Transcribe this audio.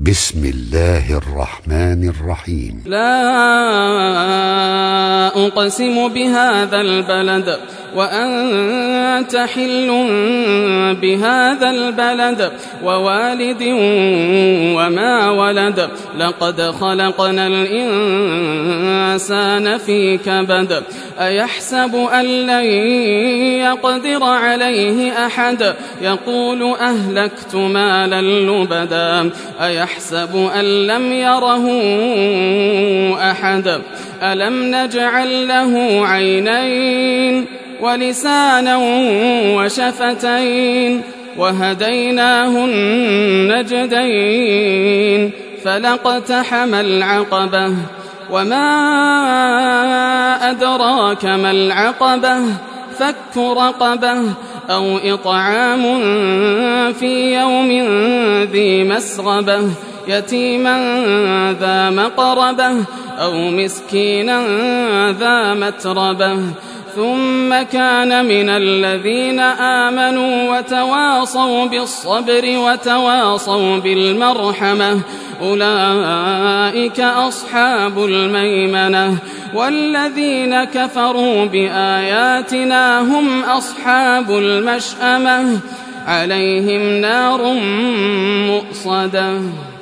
بسم الله الرحمن الرحيم. لا أقسم بهذا البلد وأنت حل بهذا البلد ووالد وما ولد لقد خلقنا الإنسان في كبد أيحسب أن لن يقدر عليه أحد يقول أهلكت مالا لبدا أيحسب أن لم يره أحد ألم نجعل له عينين ولسانا وشفتين وهديناه النجدين فلاقتحم العقبة وما أدراك ما العقبة فك رقبة أو إطعام في يوم ذي مسغبة يتيما ذا مقربة أو مسكينا ذا متربة ثم كان من الذين آمنوا وتواصوا بالصبر وتواصوا بالمرحمة أولئك أصحاب الميمنة والذين كفروا بآياتنا هم أصحاب المشأمة عليهم نار مؤصدة.